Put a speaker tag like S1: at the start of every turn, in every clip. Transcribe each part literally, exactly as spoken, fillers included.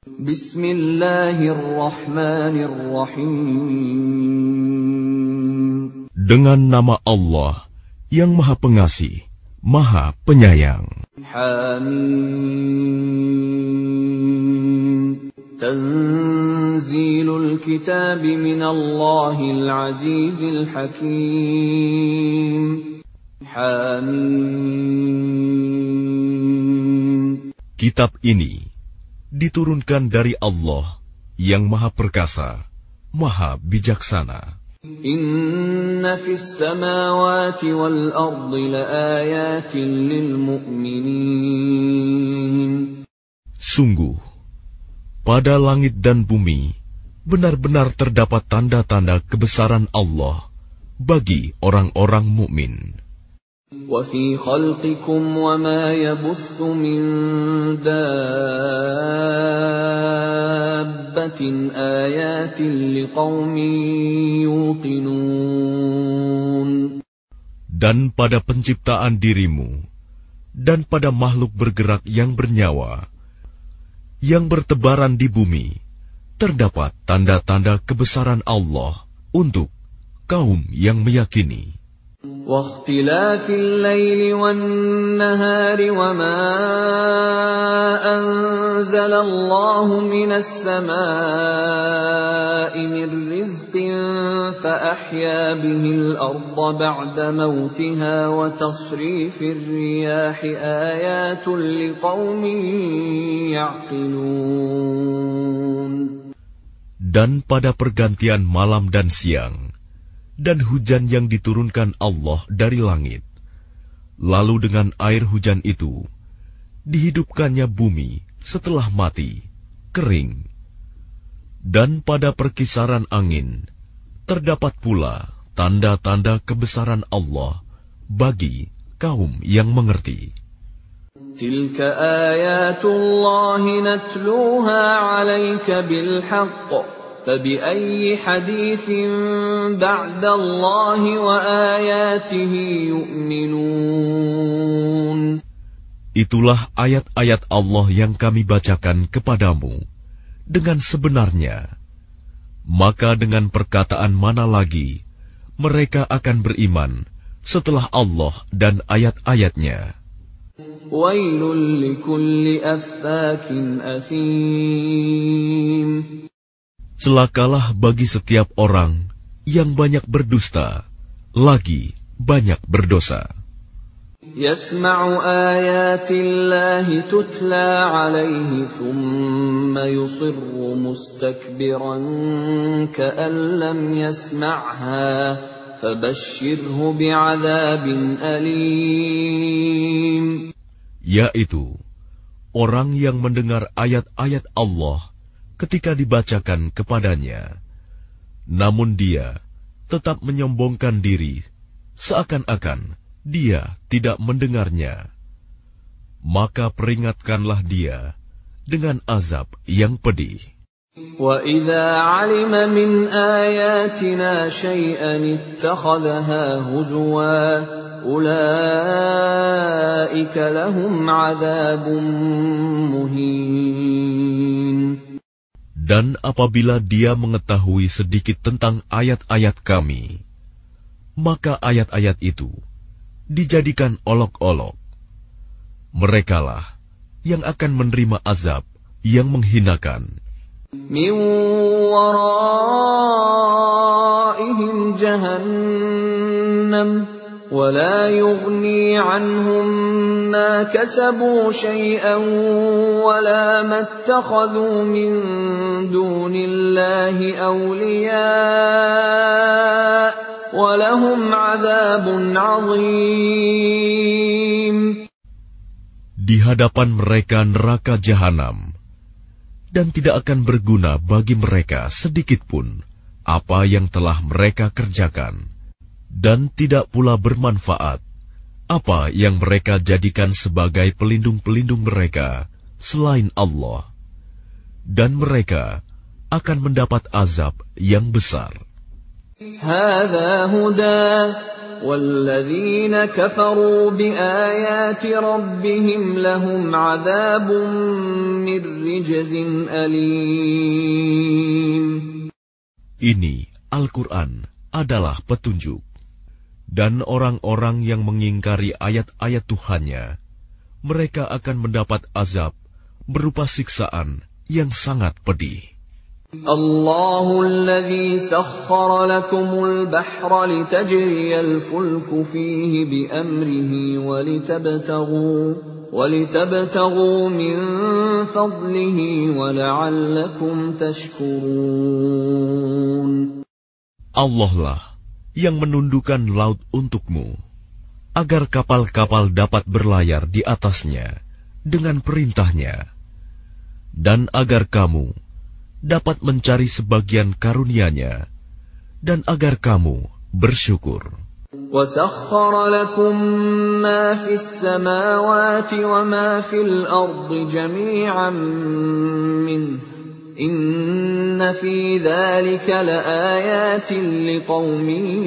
S1: Bismillahirrahmanirrahim.
S2: Dengan nama Allah yang Maha Pengasih, Maha Penyayang.
S1: Hamim. Tanzilul kitab minallahil azizil hakim. Hamim.
S2: Kitab ini diturunkan dari Allah yang Maha Perkasa, Maha Bijaksana.
S1: Inna fis samawati wal ardi laayatin lil mu'minin.
S2: Sungguh, pada langit dan bumi benar-benar terdapat tanda-tanda kebesaran Allah bagi orang-orang mukmin.
S1: Wa fi khalqikum wa ma yabuthu min dabbatin ayatin liqaumin yuqinun.
S2: Dan pada penciptaan dirimu dan pada makhluk bergerak yang bernyawa yang bertebaran di bumi, terdapat tanda-tanda kebesaran Allah untuk kaum yang meyakini.
S1: وَاخْتِلَافِ اللَّيْلِ وَالنَّهَارِ وَمَا أَنزَلَ اللَّهُ مِنَ السَّمَاءِ مِنْ رِزْقٍ فَأَحْيَا بِهِ الْأَرْضَ بَعْدَ مَوْتِهَا وَتَصْرِيفِ الرِّيَاحِ آيَاتٌ لِقَوْمٍ يَعْقِلُونَ.
S2: Dan pada pergantian malam dan siang, dan hujan yang diturunkan Allah dari langit, lalu dengan air hujan itu dihidupkannya bumi setelah mati, kering. Dan pada perkisaran angin terdapat pula tanda-tanda kebesaran Allah bagi kaum yang mengerti.
S1: Tilka ayatullahi natluha 'alaika bil haqq. فَبِأَيِّ حَدِيثٍ بَعْدَ اللَّهِ وَآيَاتِهِ يُؤْمِنُونَ.
S2: Itulah ayat-ayat Allah yang kami bacakan kepadamu dengan sebenarnya. Maka dengan perkataan mana lagi mereka akan beriman setelah Allah dan ayat-ayatnya.
S1: Wailul likulli affakin athim.
S2: Celakalah bagi setiap orang yang banyak berdusta, lagi banyak berdosa.
S1: Yasma'u ayatillahi tutla 'alaihi thumma yusirru mustakbiran ka'an lam yasma'ha fabashshirhu bi'adzabin alim.
S2: Yaitu orang yang mendengar ayat-ayat Allah ketika dibacakan kepadanya, namun dia tetap menyombongkan diri, seakan-akan dia tidak mendengarnya. Maka peringatkanlah dia dengan azab yang pedih.
S1: وَإِذَا عَلِمَ مِنْ آيَاتِنَا شَيْئًا اتَّخَذَهَا هُزُوًا أُولَئِكَ لَهُمْ عَذَابٌ مُهِينٌ.
S2: Dan apabila dia mengetahui sedikit tentang ayat-ayat kami, maka ayat-ayat itu dijadikan olok-olok. Merekalah yang akan menerima azab yang menghinakan.
S1: Min waraihim jahannam wa la yughni anhum ma kasabu shay'an wa la mattakhadhu min dunillahi awliya wa lahum 'adzabun 'adzim.
S2: Di hadapan mereka neraka jahanam, dan tidak akan berguna bagi mereka sedikitpun apa yang telah mereka kerjakan, dan tidak pula bermanfaat apa yang mereka jadikan sebagai pelindung-pelindung mereka selain Allah, dan mereka akan mendapat azab yang besar.
S1: Hadza huda walladzina kafaru biayati rabbihim lahum 'adzabun مِّن رِّجْزٍ أَلِيمٍ.
S2: Ini Al-Quran adalah petunjuk. Dan orang-orang yang mengingkari ayat-ayat Tuhannya, mereka akan mendapat azab berupa siksaan yang sangat pedih.
S1: Allahu alladhi sakhkhara lakumul bahra litajriyal fulku fihi bi'amrihi walitabtaghu walitabtaghu min fadlihi wala'allakum tashkurun.
S2: Allah lah yang menundukkan laut untukmu, agar kapal-kapal dapat berlayar di atasnya dengan perintahnya, dan agar kamu dapat mencari sebagian karunia-Nya, dan agar kamu bersyukur.
S1: وَسَخَّرَ لَكُم مَّا فِي السَّمَاوَاتِ وَمَا فِي الْأَرْضِ جَمِيعًا مِّنْهُ إِنَّ فِي ذَلِكَ لَآيَاتٍ لِقَوْمٍ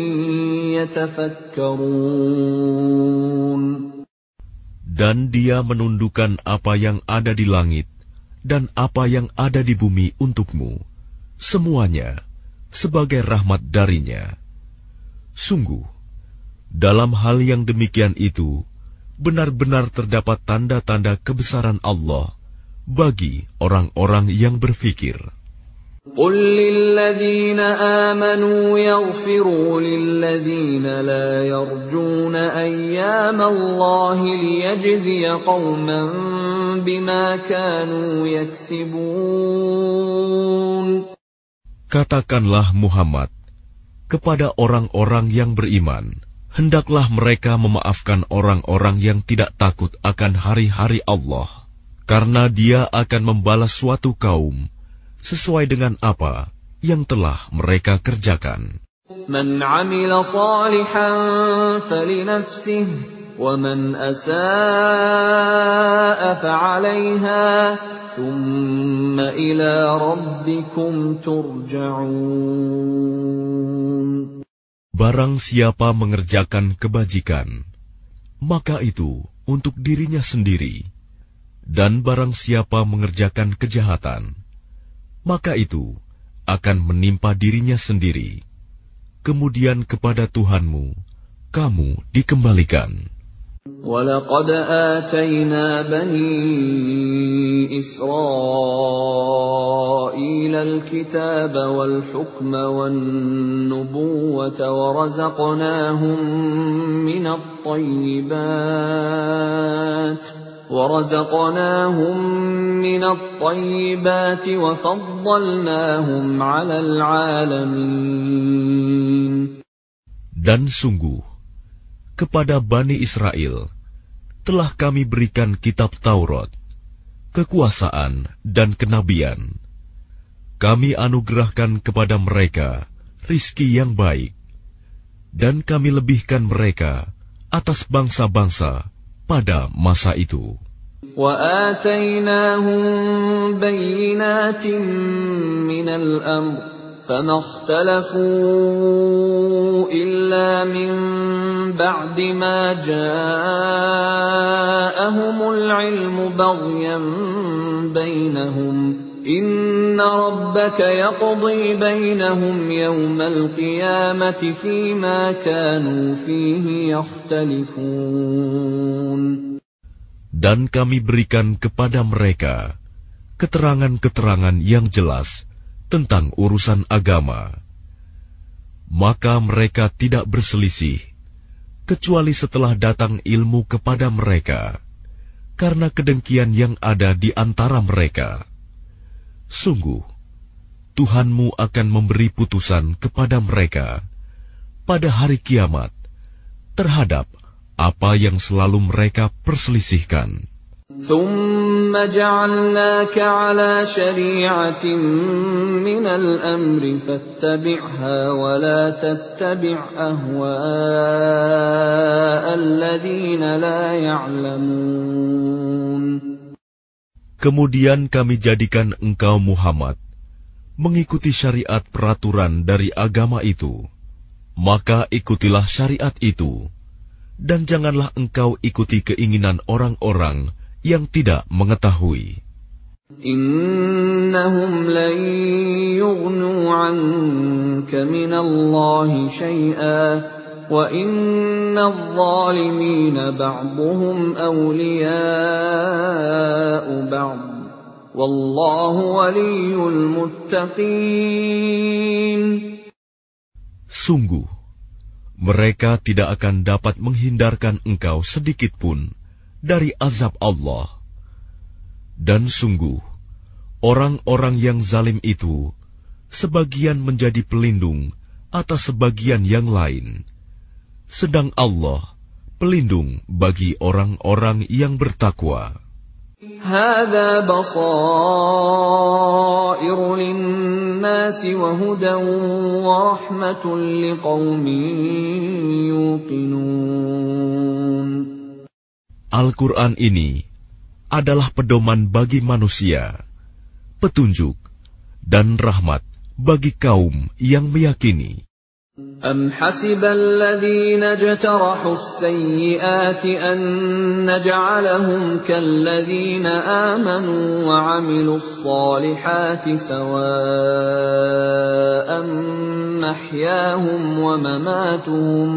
S1: يَتَفَكَّرُونَ.
S2: Dan Dia menundukkan apa yang ada di langit dan apa yang ada di bumi untukmu, semuanya sebagai rahmat darinya. Sungguh, dalam hal yang demikian itu, benar-benar terdapat tanda-tanda kebesaran Allah bagi orang-orang yang berfikir.
S1: قُل لِّلَّذِينَ آمَنُوا يَغْفِرُوا لِلَّذِينَ لَا يَرْجُونَ أَيَّامَ اللَّهِ لِيَجْزِيَ قَوْمًا بِمَا كَانُوا يَكْسِبُونَ.
S2: Katakanlah Muhammad kepada orang-orang yang beriman, hendaklah mereka memaafkan orang-orang yang tidak takut akan hari-hari Allah, karena Dia akan membalas suatu kaum sesuai dengan apa yang telah mereka kerjakan.
S1: Man 'amila shalihan falinafsih wa man asaa'a fa'alayha thumma ila rabbikum turja'un.
S2: Barang siapa mengerjakan kebajikan, maka itu untuk dirinya sendiri, dan barang siapa mengerjakan kejahatan, maka itu akan menimpa dirinya sendiri. Kemudian kepada Tuhanmu kamu dikembalikan.
S1: وَلَقَدْ آتَيْنَا بَنِي إِسْرَائِيلَ الْكِتَابَ وَالْحُكْمَ وَالنُّبُوَّةَ وَرَزَقْنَاهُم مِّنَ الطَّيِّبَاتِ وَرَزَقْنَاهُم مِّنَ الطَّيِّبَاتِ وَفَضَّلْنَاهُمْ عَلَى الْعَالَمِينَ.
S2: Dan sungguh, kepada Bani Israel telah kami berikan kitab Taurat, kekuasaan dan kenabian. Kami anugerahkan kepada mereka rizki yang baik, dan kami lebihkan mereka atas bangsa-bangsa pada masa itu.
S1: وَآتَيْنَاهُمْ بَيِّنَاتٍ مِّنَ الْأَمْرِ فَمَا اخْتَلَفُوا إِلَّا مِن بَعْدِ مَا جَاءَهُمُ الْعِلْمُ بَغْيًا بَيْنَهُمْ إِنَّ رَبَّكَ يَقْضِي بَيْنَهُمْ يَوْمَ الْقِيَامَةِ فِيمَا كَانُوا فِيهِ يَخْتَلِفُونَ.
S2: Dan kami berikan kepada mereka keterangan-keterangan yang jelas tentang urusan agama. Maka mereka tidak berselisih, kecuali setelah datang ilmu kepada mereka, karena kedengkian yang ada di antara mereka. Sungguh, Tuhanmu akan memberi putusan kepada mereka pada hari kiamat terhadap apa yang selalu mereka perselisihkan.
S1: ثُمَّ جَعَلْنَاكَ عَلَى شَرِيعَةٍ مِّنَ الْأَمْرِ فَاتَّبِعْهَا وَلَا تَتَّبِعْ أَهْوَاءَ الَّذِينَ لَا يَعْلَمُونَ.
S2: Kemudian kami jadikan engkau Muhammad mengikuti syariat peraturan dari agama itu, maka ikutilah syariat itu, dan janganlah engkau ikuti keinginan orang-orang yang tidak mengetahui.
S1: Innahum lan yughnu 'anka minallahi syai'an wa innadh dhalimina ba'dhuhum awliya'u ba'd wallahu waliyyul muttaqin.
S2: Sungguh, mereka tidak akan dapat menghindarkan engkau sedikit pun dari azab Allah. Dan sungguh, orang-orang yang zalim itu sebagian menjadi pelindung atas sebagian yang lain, sedang Allah pelindung bagi orang-orang yang bertakwa.
S1: Hadza basairu lin-nasi wa hudan wa rahmatun liqaumin yuqinun.
S2: Al-Quran ini adalah pedoman bagi manusia, petunjuk dan rahmat bagi kaum yang meyakini.
S1: Am hasibal ladzina jtarahu as-sayyi'ati an naj'alahum kal ladzina amanu wa 'amilus salihati sawa'an mahyahum wa mamatuhum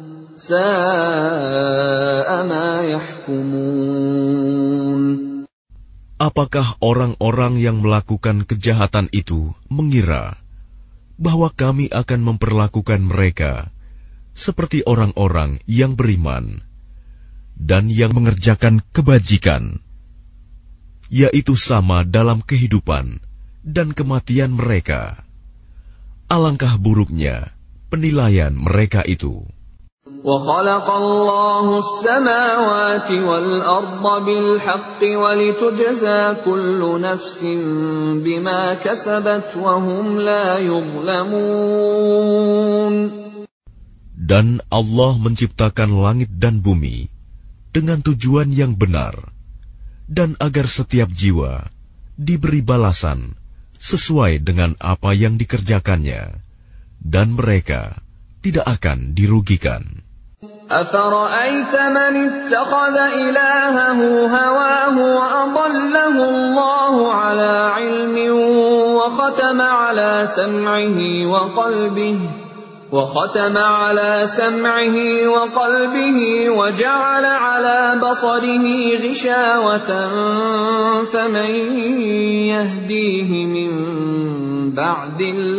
S1: sa'a ma yahkumun.
S2: Apakah orang-orang yang melakukan kejahatan itu mengira bahwa kami akan memperlakukan mereka seperti orang-orang yang beriman dan yang mengerjakan kebajikan, yaitu sama dalam kehidupan dan kematian mereka? Alangkah buruknya penilaian mereka itu.
S1: وَخَلَقَ اللَّهُ السَّمَاوَاتِ وَالْأَرْضَ بِالْحَقِّ وَلِتُجْزَى كُلُّ نَفْسٍ بِمَا كَسَبَتْ وَهُمْ لَا يُظْلَمُونَ.
S2: Dan Allah menciptakan langit dan bumi dengan tujuan yang benar, dan agar setiap jiwa diberi balasan sesuai dengan apa yang dikerjakannya, dan mereka tidak akan dirugikan.
S1: أَفَرَأَيْتَ مَنِ اتَّخَذَ إِلَٰهَهُ هَوَاهُ وَأَضَلَّهُ اللَّهُ عَلَىٰ عِلْمٍ وَخَتَمَ عَلَىٰ سَمْعِهِ وَقَلْبِهِ وَخَتَمَ عَلَىٰ سَمْعِهِ وَقَلْبِهِ وَجَعَلَ عَلَىٰ بَصَرِهِ غِشَاوَةً فَمَن يَهْدِيهِ مِن بَعْدِ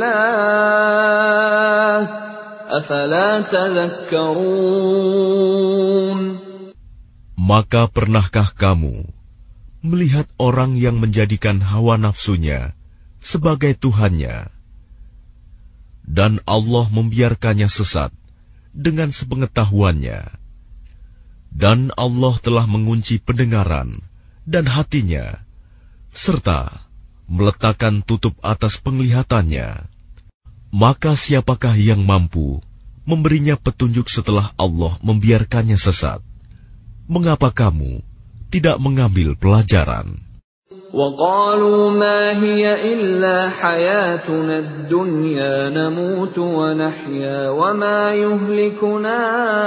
S1: اللَّهِ أَفَلَا تَذَكَّرُونَ.
S2: Maka pernahkah kamu melihat orang yang menjadikan hawa nafsunya sebagai Tuhannya, dan Allah membiarkannya sesat dengan sepengetahuannya, dan Allah telah mengunci pendengaran dan hatinya, serta meletakkan tutup atas penglihatannya? Maka siapakah yang mampu memberinya petunjuk setelah Allah membiarkannya sesat? Mengapa kamu tidak mengambil pelajaran?
S1: وَقَالُوا مَا هِيَ إِلَّا حَيَاتُنَا الدُّنْيَا نَمُوتُ وَنَحْيَا وَمَا يُهْلِكُنَا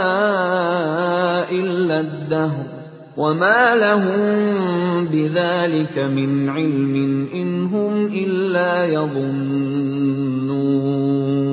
S1: إِلَّا الدَّهْرُ وَمَا لَهُم بِذَلِكَ مِنْ عِلْمٍ إِنْ هُمْ إِلَّا يَظُنُّونَ.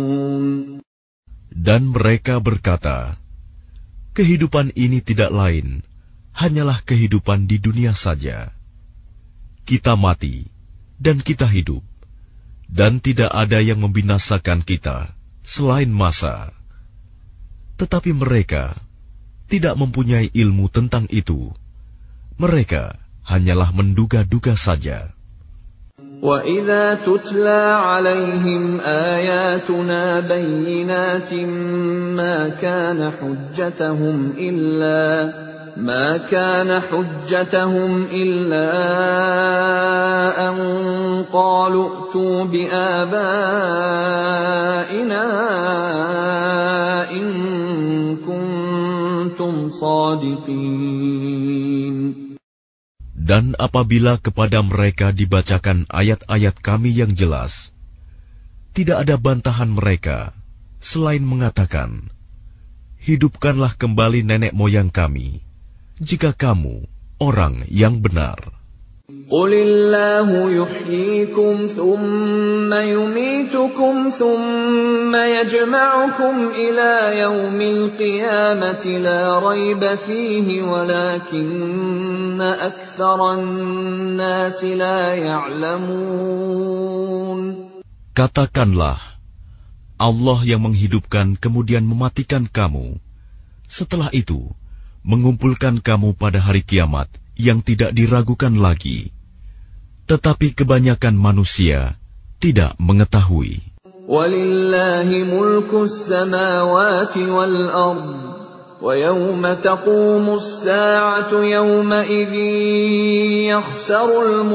S2: Dan mereka berkata, kehidupan ini tidak lain, hanyalah kehidupan di dunia saja. Kita mati, dan kita hidup, dan tidak ada yang membinasakan kita selain masa. Tetapi mereka tidak mempunyai ilmu tentang itu. Mereka hanyalah menduga-duga saja.
S1: وَإِذَا تُتْلَى عَلَيْهِمْ آيَاتُنَا بَيِّنَاتٍ مَا كَانَ حُجَّتَهُمْ إِلَّا مَا كَانَ حُجَّتَهُمْ إِلَّا أَن قَالُوا ائْتُوا بِآبَائِنَا إِن كُنتُمْ صَادِقِينَ.
S2: Dan apabila kepada mereka dibacakan ayat-ayat kami yang jelas, tidak ada bantahan mereka selain mengatakan, hidupkanlah kembali nenek moyang kami, jika kamu orang yang benar.
S1: قُلِ اللَّهُ يُحْيِيكُمْ ثُمَّ يُمِيتُكُمْ ثُمَّ يَجْمَعُكُمْ إِلَى يَوْمِ الْقِيَامَةِ لَا رَيْبَ فِيهِ وَلَكِنَّ أَكْثَرَ النَّاسِ لَا يَعْلَمُونَ.
S2: Katakanlah, Allah yang menghidupkan kemudian mematikan kamu, setelah itu mengumpulkan kamu pada hari kiamat yang tidak diragukan lagi. Tetapi kebanyakan manusia tidak mengetahui.
S1: Walillahi mulkus samawati wal ard, wa yawma taqumus sa'atu yawma idzin yakhsarul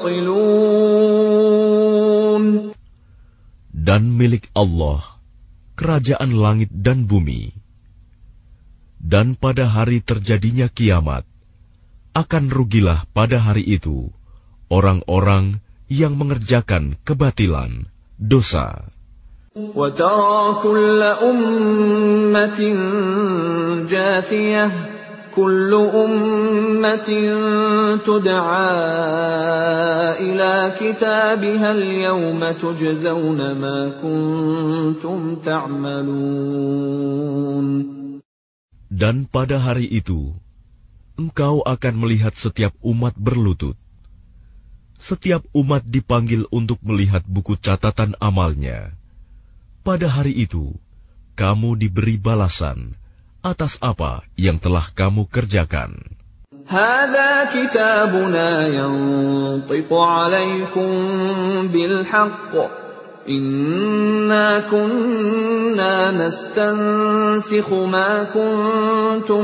S1: mubtilun.
S2: Dan milik Allah kerajaan langit dan bumi. Dan pada hari terjadinya kiamat, akan rugilah pada hari itu orang-orang yang mengerjakan kebatilan, dosa.
S1: وَتَرَى كُلَّ أُمَّةٍ جَاثِيَةً كُلُّ أُمَّةٍ تُدْعَى إِلَى كِتَابِهَا الْيَوْمَ تُجْزَوْنَ مَا كُنتُمْ تَعْمَلُونَ.
S2: Dan pada hari itu, engkau akan melihat setiap umat berlutut. Setiap umat dipanggil untuk melihat buku catatan amalnya. Pada hari itu, kamu diberi balasan atas apa yang telah kamu kerjakan.
S1: هَذَا كِتَابُنَا يَنطِقُ عَلَيْكُمْ بِالْحَقِّ إِنَّا كُنَّا نَسْتَنسِخُ مَا كُنتُمْ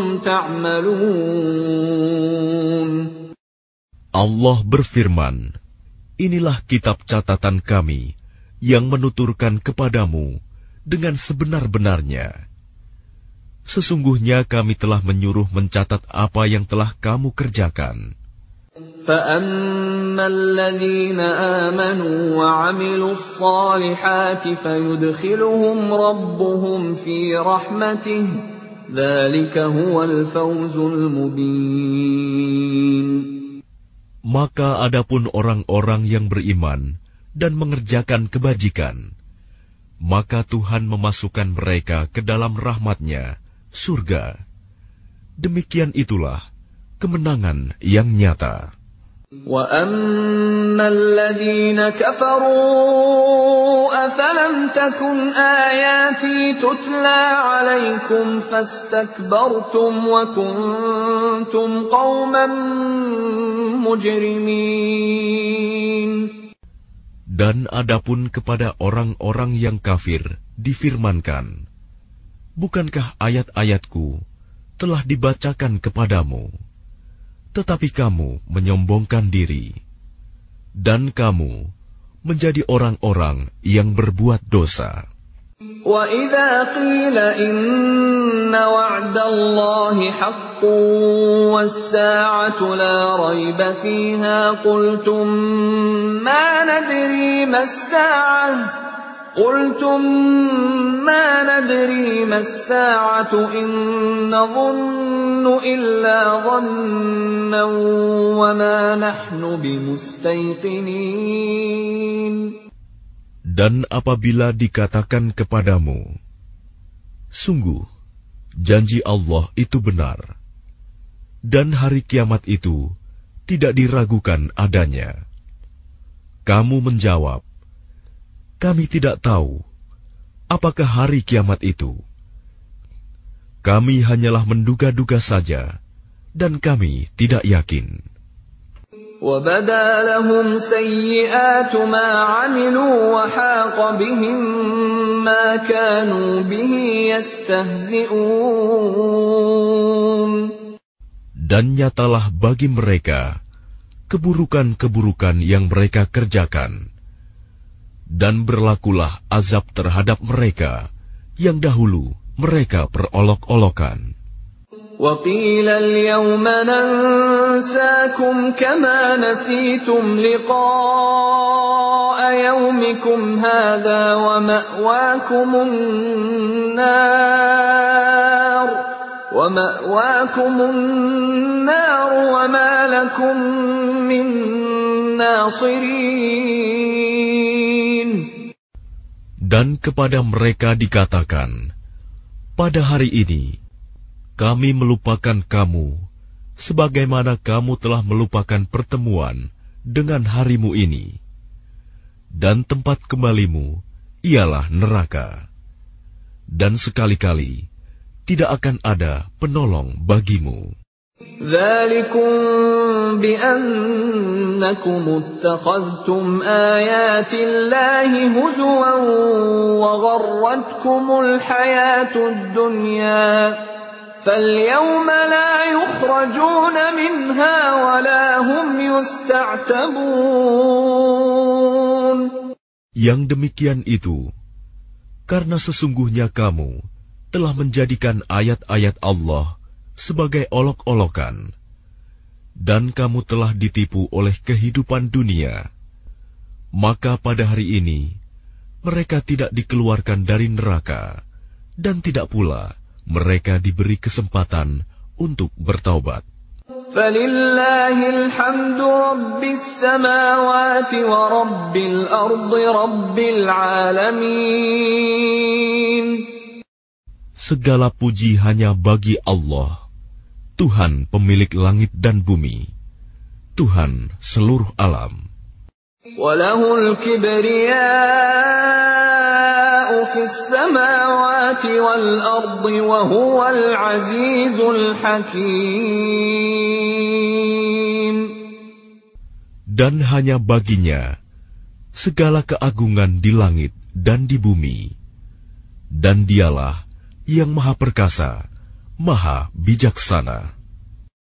S1: تَعْمَلُونَ.
S2: Allah berfirman, inilah kitab catatan kami yang menuturkan kepadamu dengan sebenar-benarnya. Sesungguhnya kami telah menyuruh mencatat apa yang telah kamu kerjakan.
S1: فَأَمَّا الَّذِينَ آمَنُوا وَعَمِلُوا الصَّالِحَاتِ فَيُدْخِلُهُمْ رَبُّهُمْ فِي رَحْمَتِهِ ذَلِكَ هُوَ الْفَوْزُ الْمُبِينُ.
S2: Maka adapun orang-orang yang beriman dan mengerjakan kebajikan, maka Tuhan memasukkan mereka ke dalam rahmat-Nya, surga. Demikian itulah kemenangan yang nyata.
S1: وَأَمَّا الَّذِينَ كَفَرُوا أَفَلَمْ تَكُنْ آيَاتِي تُتْلَى عَلَيْكُمْ فَاسْتَكْبَرْتُمْ وَكُنْتُمْ قَوْمًا مُجْرِمِينَ.
S2: Dan adapun kepada orang-orang yang kafir difirmankan, bukankah ayat-ayatku telah dibacakan kepadamu, tetapi kamu menyombongkan diri, dan kamu menjadi orang-orang yang berbuat dosa.
S1: وَإِذَا قِيلَ إِنَّ وَعْدَ اللَّهِ حَقٌّ وَالسَّاعَةُ لَا رَيْبَ فِيهَا قُلْتُمْ مَا نَدْرِي مَا السَّاعَةُ قُلْتُمْ مَا نَدْرِي مَا السَّاعَةُ إِن نَّظُنُّ إِلَّا ظَنًّا وَمَا نَحْنُ بِمُسْتَيْقِنِينَ.
S2: Dan apabila dikatakan kepadamu, sungguh, janji Allah itu benar, dan hari kiamat itu tidak diragukan adanya. Kamu menjawab, kami tidak tahu apakah hari kiamat itu. Kami hanyalah menduga-duga saja, dan kami tidak yakin.
S1: وَبَدَا لَهُمْ سَيِّئَاتُ مَا عَمِلُوا وَحَاقَ بِهِم مَّا كَانُوا بِهِ يَسْتَهْزِئُونَ.
S2: Dan nyatalah bagi mereka keburukan-keburukan yang mereka kerjakan, dan berlakulah azab terhadap mereka yang dahulu mereka perolok-olokan.
S1: وَقِيلَ الْيَوْمَ نَنسَاكُمْ كَمَا نَسِيتُمْ لِقَاءَ يَوْمِكُمْ هَٰذَا وَمَأْوَاكُمُ النَّارُ وَمَأْوَاكُمُ النَّارُ وَمَا لَكُم مِّن نَّاصِرِينَ.
S2: Dan kepada mereka dikatakan, pada hari ini kami melupakan kamu sebagaimana kamu telah melupakan pertemuan dengan harimu ini, dan tempat kembalimu ialah neraka, dan sekali-kali tidak akan ada penolong bagimu.
S1: ذَلِكُمْ بِأَنَّكُمُ اتَّخَذْتُمْ آيَاتِ اللَّهِ هُزُوًا وَغَرَّتْكُمُ الْحَيَاةُ الدُّنْيَا فَالْيَوْمَ لَا يُخْرَجُونَ مِنْهَا وَلَا هُمْ يُسْتَعْتَبُونَ.
S2: Yang demikian itu karena sesungguhnya kamu telah menjadikan ayat-ayat Allah sebagai olok-olokan, dan kamu telah ditipu oleh kehidupan dunia. Maka pada hari ini mereka tidak dikeluarkan dari neraka, dan tidak pula mereka diberi kesempatan untuk bertaubat.
S1: فَلِلَّهِ الْحَمْدُ رَبِّ السَّمَاوَاتِ وَرَبِّ الْأَرْضِ رَبِّ الْعَالَمِينَ.
S2: Segala puji hanya bagi Allah, Tuhan pemilik langit dan bumi, Tuhan seluruh alam.
S1: وَلَهُ الْكِبْرِيَاءُ فِي السَّمَاوَاتِ وَالْأَرْضِ وَهُوَ الْعَزِيزُ الْحَكِيمُ.
S2: Dan hanya baginya segala keagungan di langit dan di bumi, dan dialah yang maha perkasa, maha bijaksana.